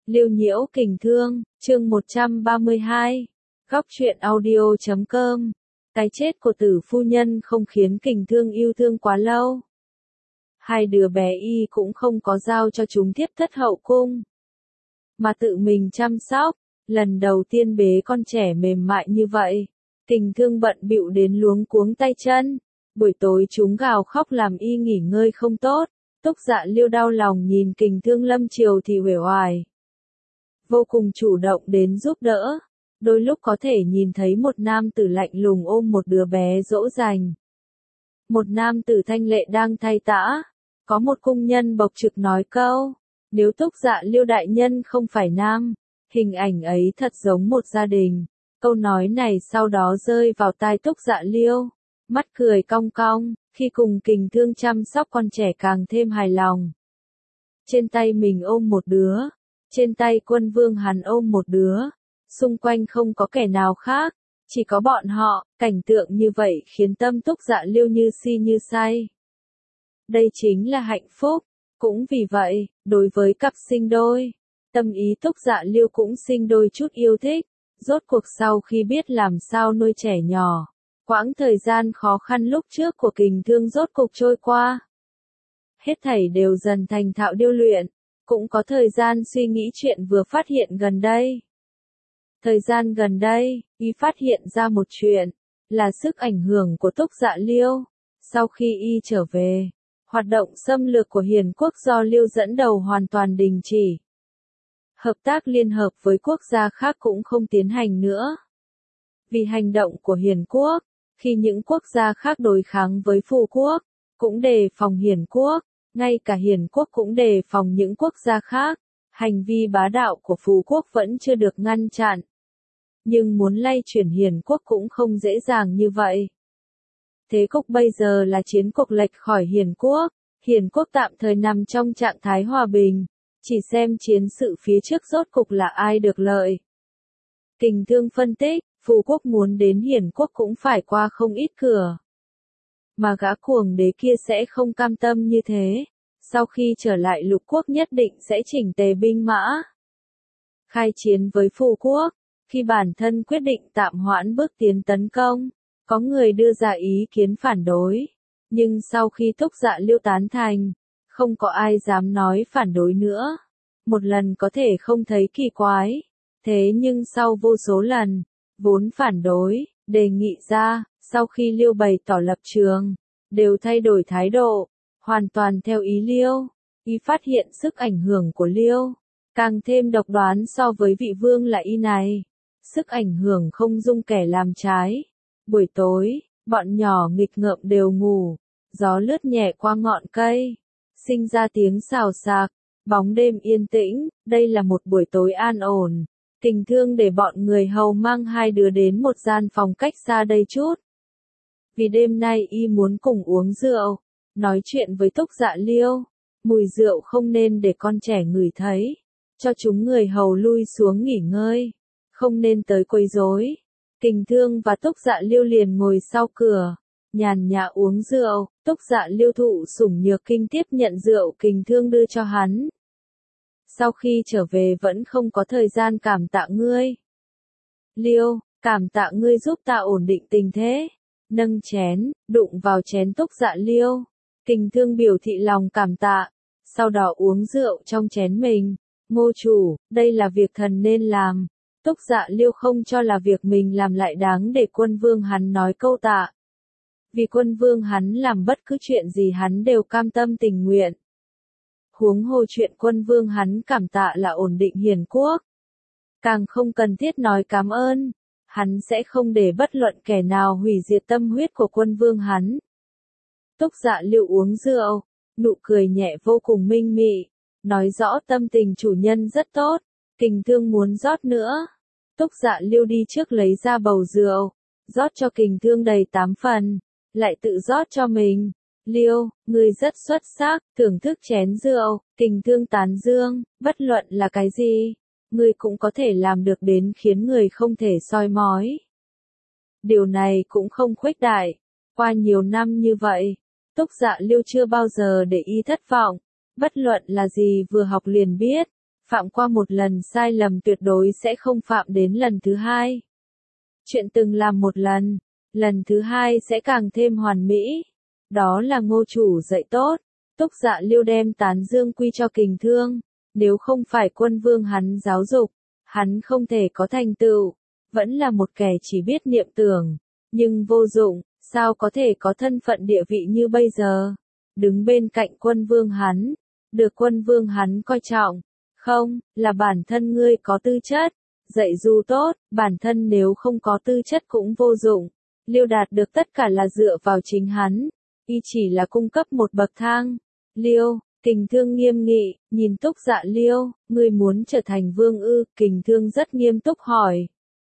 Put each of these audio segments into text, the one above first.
Liêu Nhiễu Kình Thương, chương 132. Góc truyện audio.com. Cái chết của Tử phu nhân không khiến Kình Thương yêu thương quá lâu. Hai đứa bé y cũng không có giao cho chúng tiếp thất hậu cung, mà tự mình chăm sóc. Lần đầu tiên bế con trẻ mềm mại như vậy, Kình Thương bận bịu đến luống cuống tay chân. Buổi tối chúng gào khóc làm y nghỉ ngơi không tốt. Túc Dạ Liêu đau lòng nhìn Kình Thương lâm chiều thì uể oải, vô cùng chủ động đến giúp đỡ. Đôi lúc có thể nhìn thấy một nam tử lạnh lùng ôm một đứa bé dỗ dành. Một nam tử thanh lệ đang thay tã. Có một cung nhân bộc trực nói câu, nếu Túc Dạ Liêu đại nhân không phải nam, hình ảnh ấy thật giống một gia đình. Câu nói này sau đó rơi vào tai Túc Dạ Liêu, mắt cười cong cong, khi cùng Kình Thương chăm sóc con trẻ càng thêm hài lòng. Trên tay mình ôm một đứa, trên tay quân vương hắn ôm một đứa, xung quanh không có kẻ nào khác, chỉ có bọn họ. Cảnh tượng như vậy khiến tâm Túc Dạ Liêu như si như say. Đây chính là hạnh phúc. Cũng vì vậy, đối với cặp sinh đôi, tâm ý Túc Dạ Liêu cũng sinh đôi chút yêu thích. Rốt cuộc sau khi biết làm sao nuôi trẻ nhỏ, quãng thời gian khó khăn lúc trước của Kình Thương rốt cuộc trôi qua. Hết thảy đều dần thành thạo điêu luyện, cũng có thời gian suy nghĩ chuyện vừa phát hiện gần đây. Thời gian gần đây, y phát hiện ra một chuyện, là sức ảnh hưởng của Túc Dạ Liêu. Sau khi y trở về, hoạt động xâm lược của Hiền quốc do Liêu dẫn đầu hoàn toàn đình chỉ. Hợp tác liên hợp với quốc gia khác cũng không tiến hành nữa. Vì hành động của Hiền quốc, khi những quốc gia khác đối kháng với Phù quốc, cũng đề phòng Hiền quốc, ngay cả Hiền quốc cũng đề phòng những quốc gia khác. Hành vi bá đạo của Phù quốc vẫn chưa được ngăn chặn. Nhưng muốn lay chuyển Hiền quốc cũng không dễ dàng như vậy. Thế cục bây giờ là chiến cuộc lệch khỏi Hiền quốc. Hiền quốc tạm thời nằm trong trạng thái hòa bình, chỉ xem chiến sự phía trước rốt cục là ai được lợi. Kình Thương phân tích, Phù quốc muốn đến Hiền quốc cũng phải qua không ít cửa. Mà gã cuồng đế kia sẽ không cam tâm như thế. Sau khi trở lại lục quốc nhất định sẽ chỉnh tề binh mã, khai chiến với Phù quốc. Khi bản thân quyết định tạm hoãn bước tiến tấn công, có người đưa ra ý kiến phản đối. Nhưng sau khi Túc Dạ Liêu tán thành, không có ai dám nói phản đối nữa. Một lần có thể không thấy kỳ quái, thế nhưng sau vô số lần, vốn phản đối, đề nghị ra, sau khi Liêu bày tỏ lập trường, đều thay đổi thái độ, hoàn toàn theo ý Liêu. Y phát hiện sức ảnh hưởng của Liêu càng thêm độc đoán so với vị vương là y này. Sức ảnh hưởng không dung kẻ làm trái. Buổi tối, bọn nhỏ nghịch ngợm đều ngủ, gió lướt nhẹ qua ngọn cây, sinh ra tiếng xào xạc, bóng đêm yên tĩnh. Đây là một buổi tối an ổn. Kình Thương để bọn người hầu mang hai đứa đến một gian phòng cách xa đây chút. Vì đêm nay y muốn cùng uống rượu, nói chuyện với Túc Dạ Liêu. Mùi rượu không nên để con trẻ ngửi thấy, cho chúng người hầu lui xuống nghỉ ngơi, không nên tới quấy rối. Kình Thương và Túc Dạ Liêu liền ngồi sau cửa, nhàn nhã uống rượu. Túc Dạ Liêu thụ sủng nhược kinh tiếp nhận rượu Kình Thương đưa cho hắn. Sau khi trở về vẫn không có thời gian cảm tạ ngươi. Liêu, cảm tạ ngươi giúp ta ổn định tình thế. Nâng chén, đụng vào chén Túc Dạ Liêu. Kình Thương biểu thị lòng cảm tạ, sau đó uống rượu trong chén mình. Ngô chủ, đây là việc thần nên làm. Túc Dạ Liêu không cho là việc mình làm lại đáng để quân vương hắn nói câu tạ. Vì quân vương hắn làm bất cứ chuyện gì hắn đều cam tâm tình nguyện. Huống hồ chuyện quân vương hắn cảm tạ là ổn định Hiền quốc. Càng không cần thiết nói cảm ơn. Hắn sẽ không để bất luận kẻ nào hủy diệt tâm huyết của quân vương hắn. Túc Dạ Liêu uống rượu, nụ cười nhẹ vô cùng minh mị, nói rõ tâm tình chủ nhân rất tốt. Kình Thương muốn rót nữa. Túc Dạ Liêu đi trước lấy ra bầu rượu, rót cho Kình Thương đầy 8 phần, lại tự rót cho mình. Liêu, ngươi rất xuất sắc, thưởng thức chén rượu. Kình Thương tán dương, bất luận là cái gì, ngươi cũng có thể làm được đến khiến người không thể soi mói. Điều này cũng không khuếch đại. Qua nhiều năm như vậy, Túc Dạ Liêu chưa bao giờ để y thất vọng. Bất luận là gì vừa học liền biết, Phạm qua một lần sai lầm tuyệt đối sẽ không phạm đến lần thứ hai. Chuyện từng làm một lần thứ hai sẽ càng thêm hoàn mỹ. Đó là Ngô chủ dạy tốt. Túc Dạ Liêu đem tán dương quy cho Kình Thương. Nếu không phải quân vương hắn giáo dục, hắn không thể có thành tựu. Vẫn là một kẻ chỉ biết niệm tưởng, nhưng vô dụng, sao có thể có thân phận địa vị như bây giờ. Đứng bên cạnh quân vương hắn, được quân vương hắn coi trọng. Không, là bản thân ngươi có tư chất. Dạy dù tốt, bản thân nếu không có tư chất cũng vô dụng. Liêu đạt được tất cả là dựa vào chính hắn. Y chỉ là cung cấp một bậc thang. Liêu, Kình Thương nghiêm nghị, nhìn Túc Dạ Liêu, ngươi muốn trở thành vương ư? Kình Thương rất nghiêm túc hỏi.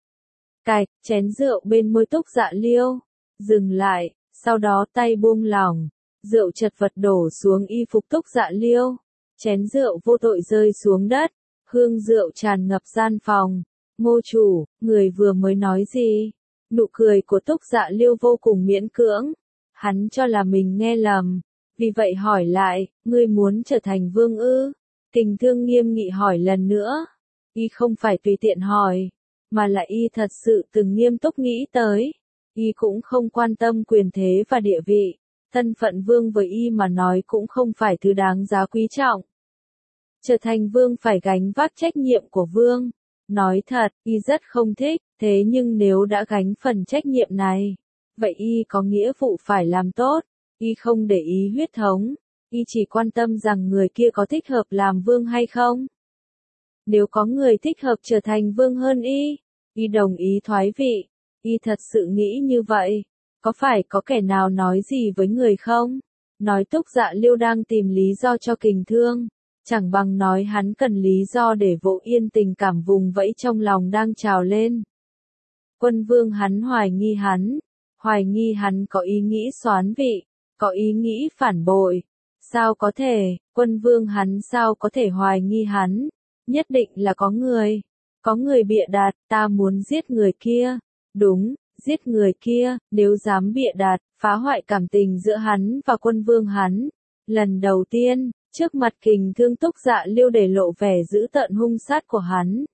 Cạch, chén rượu bên môi Túc Dạ Liêu. Dừng lại, sau đó tay buông lỏng. Rượu chật vật đổ xuống y phục Túc Dạ Liêu. Chén rượu vô tội rơi xuống đất. Hương rượu tràn ngập gian phòng. Ngô chủ, người vừa mới nói gì? Nụ cười của Túc Dạ Liêu vô cùng miễn cưỡng. Hắn cho là mình nghe lầm. Vì vậy hỏi lại, ngươi muốn trở thành vương ư? Kình Thương nghiêm nghị hỏi lần nữa. Y không phải tùy tiện hỏi, mà là y thật sự từng nghiêm túc nghĩ tới. Y cũng không quan tâm quyền thế và địa vị. Thân phận vương với y mà nói cũng không phải thứ đáng giá quý trọng. Trở thành vương phải gánh vác trách nhiệm của vương. Nói thật, y rất không thích, thế nhưng nếu đã gánh phần trách nhiệm này, vậy y có nghĩa vụ phải làm tốt. Y không để ý huyết thống, y chỉ quan tâm rằng người kia có thích hợp làm vương hay không. Nếu có người thích hợp trở thành vương hơn y đồng ý thoái vị. Y thật sự nghĩ như vậy. Có phải có kẻ nào nói gì với người không? Nói Túc Dạ Liêu đang tìm lý do cho Kình Thương. Chẳng bằng nói hắn cần lý do để vỗ yên tình cảm vùng vẫy trong lòng đang trào lên. Quân vương hắn hoài nghi hắn có ý nghĩ soán vị, có ý nghĩ phản bội. Sao có thể, quân vương hắn sao có thể hoài nghi hắn? Nhất định là có người bịa đặt, ta muốn giết người kia. Đúng, giết người kia, nếu dám bịa đặt, phá hoại cảm tình giữa hắn và quân vương hắn. Lần đầu tiên, trước mặt Kình Thương Túc Dạ Liêu để lộ vẻ dữ tợn hung sát của hắn.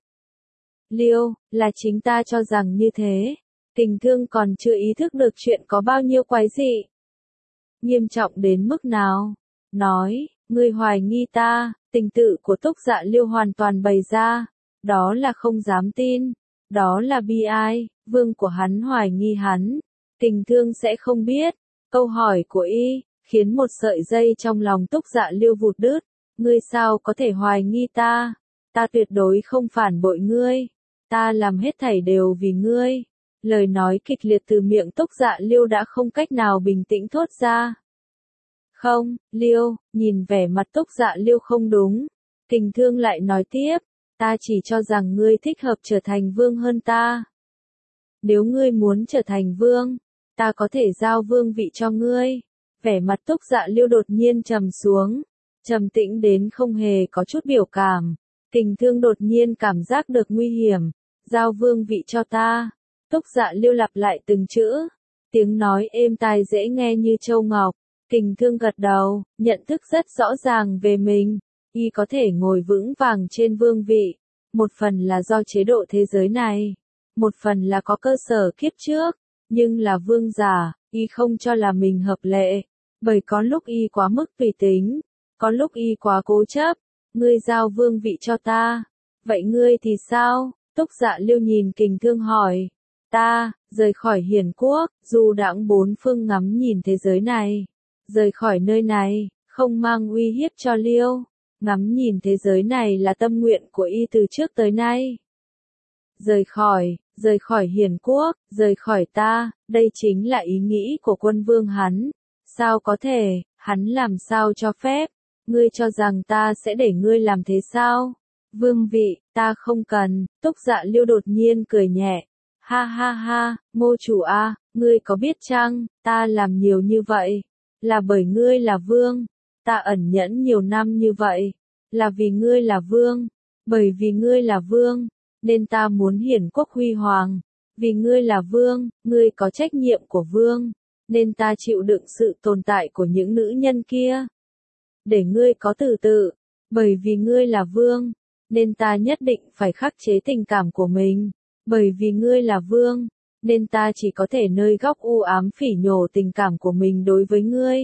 Liêu, là chính ta cho rằng như thế. Kình Thương còn chưa ý thức được chuyện có bao nhiêu quái dị. Nghiêm trọng đến mức nào? Nói, ngươi hoài nghi ta, tình tự của Túc Dạ Liêu hoàn toàn bày ra. Đó là không dám tin. Đó là bi ai, vương của hắn hoài nghi hắn. Kình Thương sẽ không biết. Câu hỏi của y khiến một sợi dây trong lòng Túc Dạ Liêu vụt đứt. Ngươi sao có thể hoài nghi ta? Ta tuyệt đối không phản bội ngươi. Ta làm hết thảy đều vì ngươi. Lời nói kịch liệt từ miệng Túc Dạ Liêu đã không cách nào bình tĩnh thốt ra. Không, Liêu, nhìn vẻ mặt Túc Dạ Liêu không đúng. Kình Thương lại nói tiếp, ta chỉ cho rằng ngươi thích hợp trở thành vương hơn ta. Nếu ngươi muốn trở thành vương, ta có thể giao vương vị cho ngươi. Vẻ mặt Túc Dạ Liêu đột nhiên trầm xuống, trầm tĩnh đến không hề có chút biểu cảm. Kình Thương đột nhiên cảm giác được nguy hiểm, giao vương vị cho ta. Túc Dạ Liêu lặp lại từng chữ, tiếng nói êm tai dễ nghe như châu ngọc. Kình Thương gật đầu, nhận thức rất rõ ràng về mình, y có thể ngồi vững vàng trên vương vị. Một phần là do chế độ thế giới này, một phần là có cơ sở kiếp trước, nhưng là vương giả, y không cho là mình hợp lệ, bởi có lúc y quá mức tùy tính, có lúc y quá cố chấp. Ngươi giao vương vị cho ta, vậy ngươi thì sao? Túc Dạ Liêu nhìn Kình Thương hỏi. Ta, rời khỏi Hiền Quốc, du đãng bốn phương ngắm nhìn thế giới này. Rời khỏi nơi này, không mang uy hiếp cho Liêu. Ngắm nhìn thế giới này là tâm nguyện của y từ trước tới nay. Rời khỏi Hiền Quốc, rời khỏi ta, đây chính là ý nghĩ của quân vương hắn. Sao có thể, hắn làm sao cho phép? Ngươi cho rằng ta sẽ để ngươi làm thế sao? Vương vị, ta không cần. Túc Dạ Liêu đột nhiên cười nhẹ. Ha ha ha, Ngô chủ a, ngươi có biết chăng, ta làm nhiều như vậy, là bởi ngươi là vương. Ta ẩn nhẫn nhiều năm như vậy, là vì ngươi là vương. Bởi vì ngươi là vương, nên ta muốn Hiển Quốc huy hoàng. Vì ngươi là vương, ngươi có trách nhiệm của vương, nên ta chịu đựng sự tồn tại của những nữ nhân kia. Để ngươi có tự tự, bởi vì ngươi là vương, nên ta nhất định phải khắc chế tình cảm của mình. Bởi vì ngươi là vương, nên ta chỉ có thể nơi góc u ám phỉ nhổ tình cảm của mình đối với ngươi.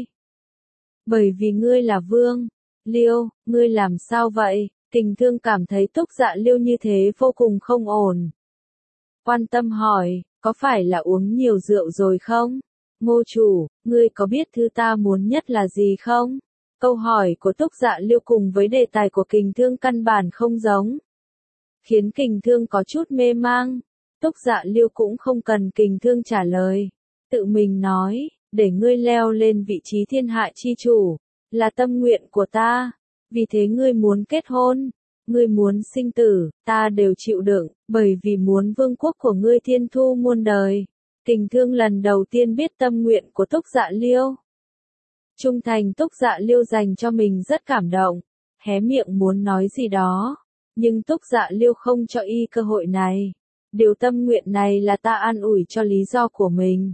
Bởi vì ngươi là vương. Liêu, ngươi làm sao vậy? Kình Thương cảm thấy Túc Dạ Liêu như thế vô cùng không ổn. Quan tâm hỏi, có phải là uống nhiều rượu rồi không? Ngô chủ, ngươi có biết thứ ta muốn nhất là gì không? Câu hỏi của Túc Dạ Liêu cùng với đề tài của Kình Thương căn bản không giống, khiến Kình Thương có chút mê mang. Túc Dạ Liêu cũng không cần Kình Thương trả lời, tự mình nói, để ngươi leo lên vị trí thiên hạ chi chủ, là tâm nguyện của ta. Vì thế ngươi muốn kết hôn, ngươi muốn sinh tử, ta đều chịu đựng, bởi vì muốn vương quốc của ngươi thiên thu muôn đời. Kình Thương lần đầu tiên biết tâm nguyện của Túc Dạ Liêu. Trung thành Túc Dạ Liêu dành cho mình rất cảm động, hé miệng muốn nói gì đó, nhưng Túc Dạ Liêu không cho y cơ hội này. Điều tâm nguyện này là ta an ủi cho lý do của mình.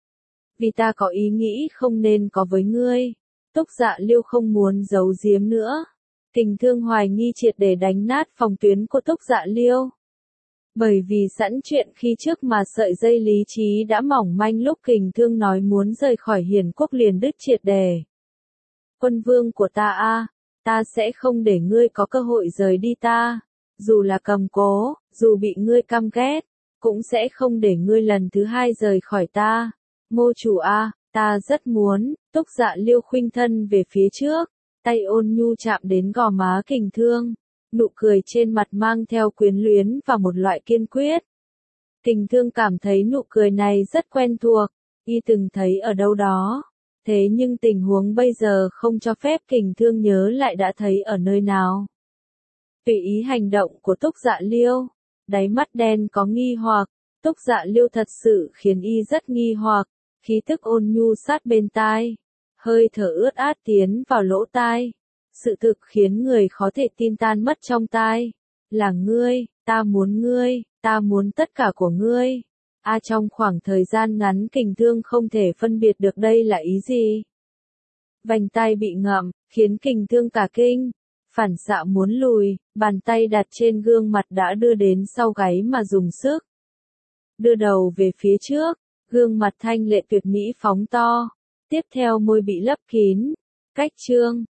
Vì ta có ý nghĩ không nên có với ngươi. Túc Dạ Liêu không muốn giấu giếm nữa. Kình Thương hoài nghi triệt để đánh nát phòng tuyến của Túc Dạ Liêu. Bởi vì sẵn chuyện khi trước mà sợi dây lý trí đã mỏng manh lúc Kình Thương nói muốn rời khỏi Hiền Quốc liền đứt triệt để. Quân vương của ta a, ta sẽ không để ngươi có cơ hội rời đi ta. Dù là cầm cố, dù bị ngươi căm ghét, cũng sẽ không để ngươi lần thứ hai rời khỏi ta. Ngô chủ a, ta rất muốn. Túc Dạ Liêu khuynh thân về phía trước, tay ôn nhu chạm đến gò má Kình Thương, nụ cười trên mặt mang theo quyến luyến và một loại kiên quyết. Kình Thương cảm thấy nụ cười này rất quen thuộc, y từng thấy ở đâu đó. Thế nhưng tình huống bây giờ không cho phép Kình Thương nhớ lại đã thấy ở nơi nào. Tùy ý hành động của Túc Dạ Liêu, đáy mắt đen có nghi hoặc. Túc Dạ Liêu thật sự khiến y rất nghi hoặc, khí tức ôn nhu sát bên tai, hơi thở ướt át tiến vào lỗ tai. Sự thực khiến người khó thể tin tan mất trong tai. Là ngươi, ta muốn tất cả của ngươi. Trong khoảng thời gian ngắn Kình Thương không thể phân biệt được đây là ý gì. Vành tai bị ngậm, khiến Kình Thương cả kinh. Phản xạ muốn lùi, bàn tay đặt trên gương mặt đã đưa đến sau gáy mà dùng sức. Đưa đầu về phía trước, gương mặt thanh lệ tuyệt mỹ phóng to. Tiếp theo môi bị lấp kín. Cách trương,